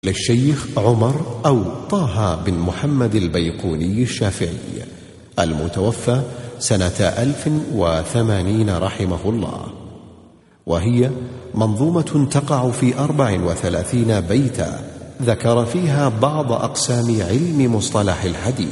للشيخ عمر أو طه بن محمد البيقوني الشافعي المتوفى سنة 1080 رحمه الله، وهي منظومة تقع في 34 بيتا ذكر فيها بعض أقسام علم مصطلح الحديث.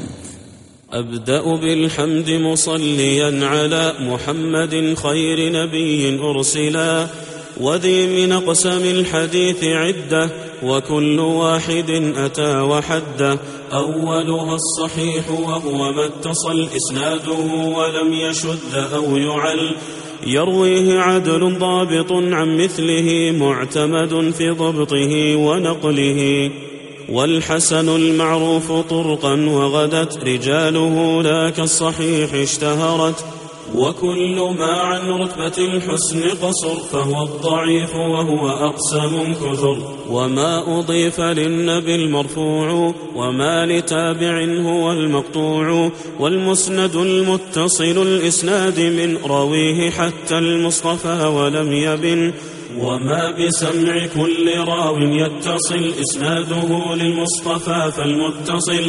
أبدأ بالحمد مصليا على محمد خير نبي أرسلا، وذي من أقسام الحديث عدة وكل واحد أتى وحده. أولها الصحيح وهو ما اتصل إسناده ولم يشد أو يعل، يرويه عدل ضابط عن مثله معتمد في ضبطه ونقله. والحسن المعروف طرقا وغدت رجاله لا كالصحيح اشتهرت، وكل ما عن رتبة الحسن قصر فهو الضعيف وهو أقسم كثر. وما أضيف للنبي المرفوع وما لتابع هو المقطوع، والمسند المتصل الإسناد من راويه حتى المصطفى ولم يبن. وما بسمع كل راو يتصل إسناده للمصطفى فالمتصل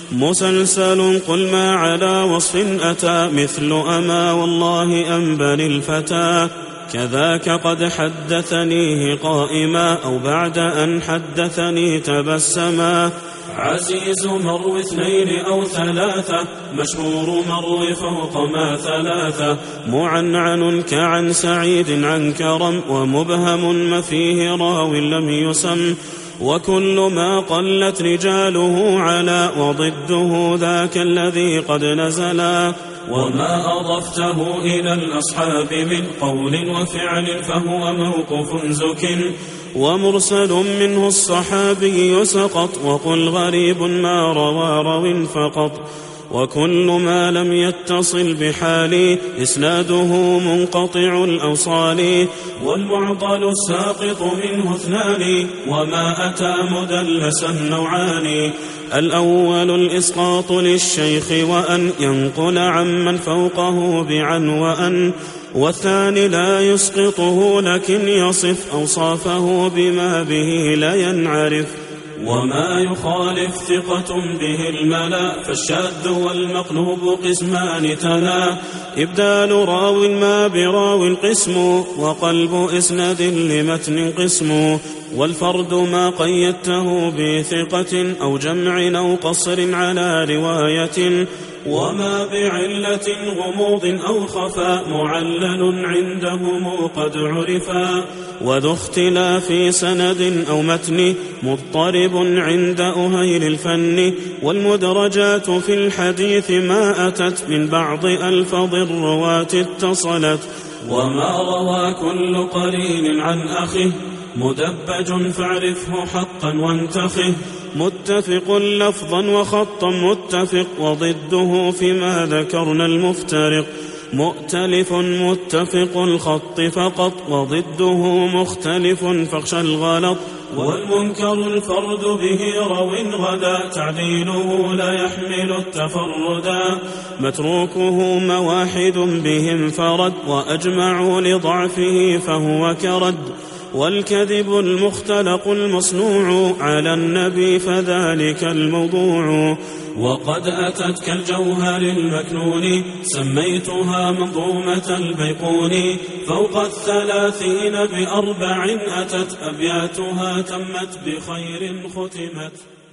مسلسل. قل ما على وصف أتى مثل أما والله أنبل الفتى، كذاك قد حدثنيه قائما أو بعد أن حدثني تبسما. عزيز مرو 2 أو 3، مشهور مرو فوق ما 3، معنعن كعن سعيد عن كرم، ومبهم ما فيه راو لم يسم. وكل ما قلت رجاله على وضده ذاك الذي قد نزلا. وما أضفته إلى الأصحاب من قول وفعل فهو موقوف زك، ومرسل منه الصحابي سقط. وقل غريب ما روى رو فقط. وكل ما لم يتصل بحال إسناده منقطع الأوصال، والمعضل الساقط منه 2. وما أتى مدلسا نوعان، الأول الإسقاط للشيخ وأن ينقل عمن فوقه بعن وأن، والثاني لا يسقطه لكن يصف أوصافه بما به لا ينعرف. وما يخالف ثقة به الملا، فالشاذ والمقلوب قسمان تلا. إبدال راو ما براو قسم، وقلب إسناد لمتن قسم. والفرد ما قيدته بثقة أو جمع أو قصر على رواية. وما بعلة غموض أو خفاء معلل عندهم قد عرفا. وذو اختلاف سند أو متن مضطرب عند أهيل الفن. والمدرجات في الحديث ما أتت من بعض ألفاظ الرواة اتصلت. وما روى كل قرين عن أخه مدبج فاعرفه حقا وانتخه. متفق لفظا وخطا متفق، وضده فيما ذكرنا المفترق. مؤتلف متفق الخط فقط، وضده مختلف فاخشى الغلط. والمنكر الفرد به رو غدا، تعديله لا يحمل التفردا. متروكه مواحد بهم فرد، وأجمعوا لضعفه فهو كرد. والكذب المختلق المصنوع على النبي فذلك الموضوع. وقد أتت كالجوهر المكنون، سميتها منظومة البيقوني. فوق 30 ب4 أتت، أبياتها تمت بخير ختمت.